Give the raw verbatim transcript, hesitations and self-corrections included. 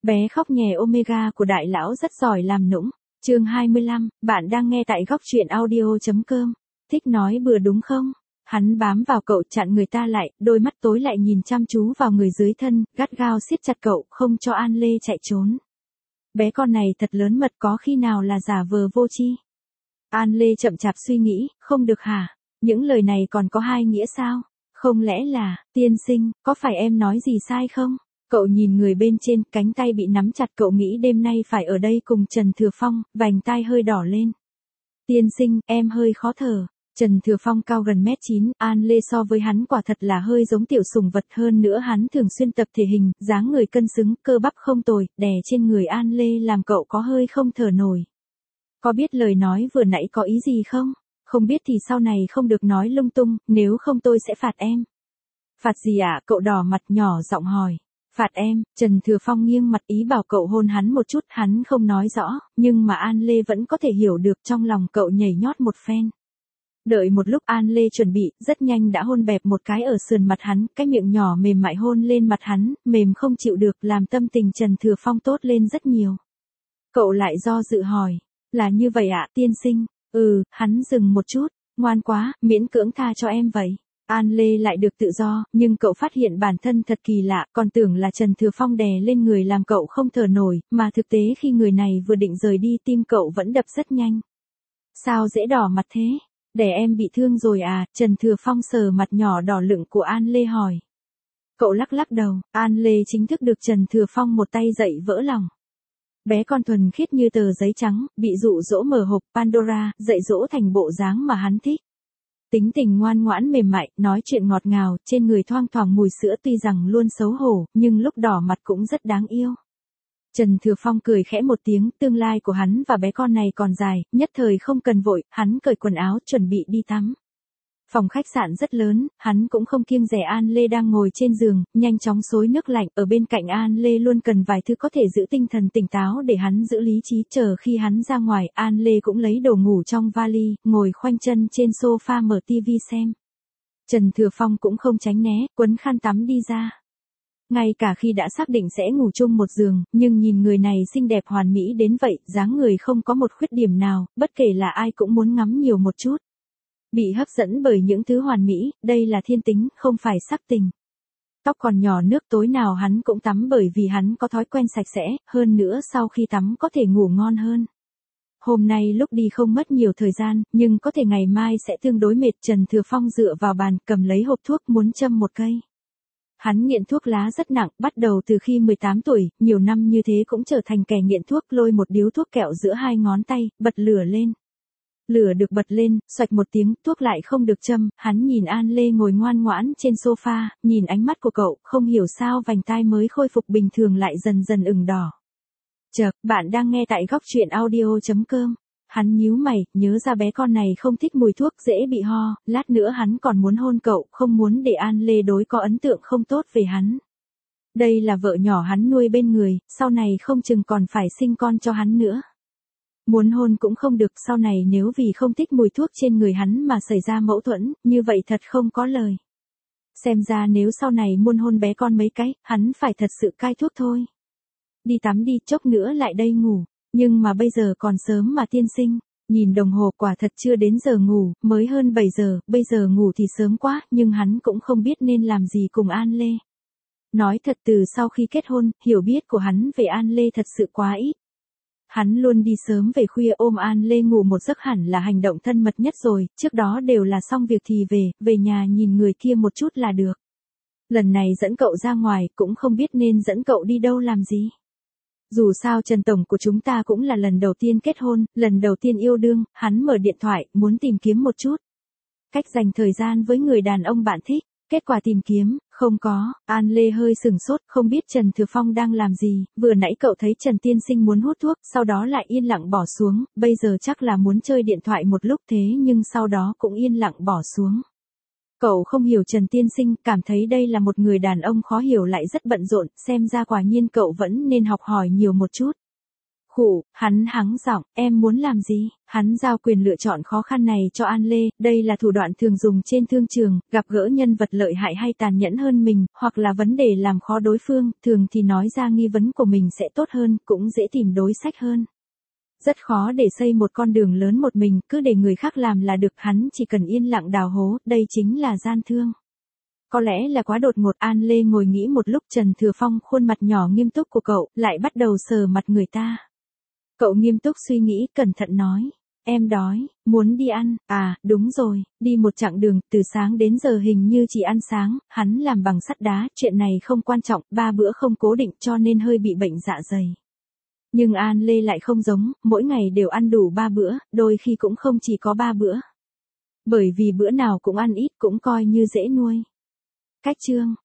Bé khóc nhè Omega của đại lão rất giỏi làm nũng. Chương hai mươi lăm, bạn đang nghe tại góc truyện audio chấm com. Thích nói bừa đúng không? Hắn bám vào cậu chặn người ta lại, đôi mắt tối lại nhìn chăm chú vào người dưới thân, gắt gao siết chặt cậu, không cho An Lê chạy trốn. Bé con này thật lớn mật, có khi nào là giả vờ vô tri? An Lê chậm chạp suy nghĩ, không được hả? Những lời này còn có hai nghĩa sao? Không lẽ là, tiên sinh, có phải em nói gì sai không? Cậu nhìn người bên trên, cánh tay bị nắm chặt, cậu nghĩ đêm nay phải ở đây cùng Trần Thừa Phong, vành tai hơi đỏ lên. Tiên sinh, em hơi khó thở. Trần Thừa Phong cao gần mét chín, An Lê so với hắn quả thật là hơi giống tiểu sủng vật, hơn nữa hắn thường xuyên tập thể hình, dáng người cân xứng, cơ bắp không tồi, đè trên người An Lê làm cậu có hơi không thở nổi. Có biết lời nói vừa nãy có ý gì không? Không biết thì sau này không được nói lung tung, nếu không tôi sẽ phạt em. Phạt gì ạ? Cậu đỏ mặt nhỏ giọng hỏi. Phạt em, Trần Thừa Phong nghiêng mặt ý bảo cậu hôn hắn một chút, hắn không nói rõ, nhưng mà An Lê vẫn có thể hiểu được, trong lòng cậu nhảy nhót một phen. Đợi một lúc An Lê chuẩn bị, rất nhanh đã hôn bẹp một cái ở sườn mặt hắn, cái miệng nhỏ mềm mại hôn lên mặt hắn, mềm không chịu được, làm tâm tình Trần Thừa Phong tốt lên rất nhiều. Cậu lại do dự hỏi, là như vậy ạ, tiên sinh? Ừ, hắn dừng một chút, ngoan quá, miễn cưỡng tha cho em vậy. An Lê lại được tự do, nhưng cậu phát hiện bản thân thật kỳ lạ, còn tưởng là Trần Thừa Phong đè lên người làm cậu không thở nổi, mà thực tế khi người này vừa định rời đi tim cậu vẫn đập rất nhanh. Sao dễ đỏ mặt thế? Để em bị thương rồi à? Trần Thừa Phong sờ mặt nhỏ đỏ lựng của An Lê hỏi. Cậu lắc lắc đầu, An Lê chính thức được Trần Thừa Phong một tay dạy vỡ lòng. Bé con thuần khiết như tờ giấy trắng, bị dụ dỗ mở hộp Pandora, dạy dỗ thành bộ dáng mà hắn thích. Tính tình ngoan ngoãn mềm mại, nói chuyện ngọt ngào, trên người thoang thoảng mùi sữa, tuy rằng luôn xấu hổ, nhưng lúc đỏ mặt cũng rất đáng yêu. Trần Thừa Phong cười khẽ một tiếng, tương lai của hắn và bé con này còn dài, nhất thời không cần vội, hắn cởi quần áo chuẩn bị đi tắm. Phòng khách sạn rất lớn, hắn cũng không kiêng dè An Lê đang ngồi trên giường, nhanh chóng xối nước lạnh, ở bên cạnh An Lê luôn cần vài thứ có thể giữ tinh thần tỉnh táo để hắn giữ lý trí, chờ khi hắn ra ngoài, An Lê cũng lấy đồ ngủ trong vali, ngồi khoanh chân trên sofa mở tivi xem. Trần Thừa Phong cũng không tránh né, quấn khăn tắm đi ra. Ngay cả khi đã xác định sẽ ngủ chung một giường, nhưng nhìn người này xinh đẹp hoàn mỹ đến vậy, dáng người không có một khuyết điểm nào, bất kể là ai cũng muốn ngắm nhiều một chút. Bị hấp dẫn bởi những thứ hoàn mỹ, đây là thiên tính, không phải sắc tình. Tóc còn nhỏ nước tối nào hắn cũng tắm bởi vì hắn có thói quen sạch sẽ, hơn nữa sau khi tắm có thể ngủ ngon hơn. Hôm nay lúc đi không mất nhiều thời gian, nhưng có thể ngày mai sẽ tương đối mệt. Trần Thừa Phong dựa vào bàn, cầm lấy hộp thuốc muốn châm một cây. Hắn nghiện thuốc lá rất nặng, bắt đầu từ khi mười tám tuổi, nhiều năm như thế cũng trở thành kẻ nghiện thuốc, lôi một điếu thuốc kẹo giữa hai ngón tay, bật lửa lên. Lửa được bật lên, xoạch một tiếng, thuốc lại không được châm, hắn nhìn An Lê ngồi ngoan ngoãn trên sofa, nhìn ánh mắt của cậu, không hiểu sao vành tai mới khôi phục bình thường lại dần dần ửng đỏ. Chợt, bạn đang nghe tại góc truyện audio chấm com. Hắn nhíu mày, nhớ ra bé con này không thích mùi thuốc, dễ bị ho, lát nữa hắn còn muốn hôn cậu, không muốn để An Lê đối có ấn tượng không tốt về hắn. Đây là vợ nhỏ hắn nuôi bên người, sau này không chừng còn phải sinh con cho hắn nữa. Muốn hôn cũng không được, sau này nếu vì không thích mùi thuốc trên người hắn mà xảy ra mâu thuẫn, như vậy thật không có lời. Xem ra nếu sau này muốn hôn bé con mấy cái, hắn phải thật sự cai thuốc thôi. Đi tắm đi, chốc nữa lại đây ngủ. Nhưng mà bây giờ còn sớm mà tiên sinh, nhìn đồng hồ quả thật chưa đến giờ ngủ, mới hơn bảy giờ, bây giờ ngủ thì sớm quá, nhưng hắn cũng không biết nên làm gì cùng An Lê. Nói thật, từ sau khi kết hôn, hiểu biết của hắn về An Lê thật sự quá ít. Hắn luôn đi sớm về khuya, ôm An Lê ngủ một giấc hẳn là hành động thân mật nhất rồi, trước đó đều là xong việc thì về, về nhà nhìn người kia một chút là được. Lần này dẫn cậu ra ngoài, cũng không biết nên dẫn cậu đi đâu làm gì. Dù sao Trần Tổng của chúng ta cũng là lần đầu tiên kết hôn, lần đầu tiên yêu đương, hắn mở điện thoại, muốn tìm kiếm một chút cách dành thời gian với người đàn ông bạn thích. Kết quả tìm kiếm, không có. An Lê hơi sừng sốt, không biết Trần Thừa Phong đang làm gì, vừa nãy cậu thấy Trần Tiên Sinh muốn hút thuốc, sau đó lại yên lặng bỏ xuống, bây giờ chắc là muốn chơi điện thoại một lúc, thế nhưng sau đó cũng yên lặng bỏ xuống. Cậu không hiểu Trần Tiên Sinh, cảm thấy đây là một người đàn ông khó hiểu lại rất bận rộn, xem ra quả nhiên cậu vẫn nên học hỏi nhiều một chút. Khụ, hắn hắng giọng, em muốn làm gì? Hắn giao quyền lựa chọn khó khăn này cho An Lê, đây là thủ đoạn thường dùng trên thương trường, gặp gỡ nhân vật lợi hại hay tàn nhẫn hơn mình, hoặc là vấn đề làm khó đối phương, thường thì nói ra nghi vấn của mình sẽ tốt hơn, cũng dễ tìm đối sách hơn. Rất khó để xây một con đường lớn một mình, cứ để người khác làm là được, hắn chỉ cần yên lặng đào hố, đây chính là gian thương. Có lẽ là quá đột ngột, An Lê ngồi nghĩ một lúc. Trần Thừa Phong khuôn mặt nhỏ nghiêm túc của cậu, lại bắt đầu sờ mặt người ta. Cậu nghiêm túc suy nghĩ, cẩn thận nói. Em đói, muốn đi ăn, à, đúng rồi, đi một chặng đường, từ sáng đến giờ hình như chỉ ăn sáng, hắn làm bằng sắt đá, chuyện này không quan trọng, ba bữa không cố định cho nên hơi bị bệnh dạ dày. Nhưng An Lê lại không giống, mỗi ngày đều ăn đủ ba bữa, đôi khi cũng không chỉ có ba bữa. Bởi vì bữa nào cũng ăn ít cũng coi như dễ nuôi. Cách chương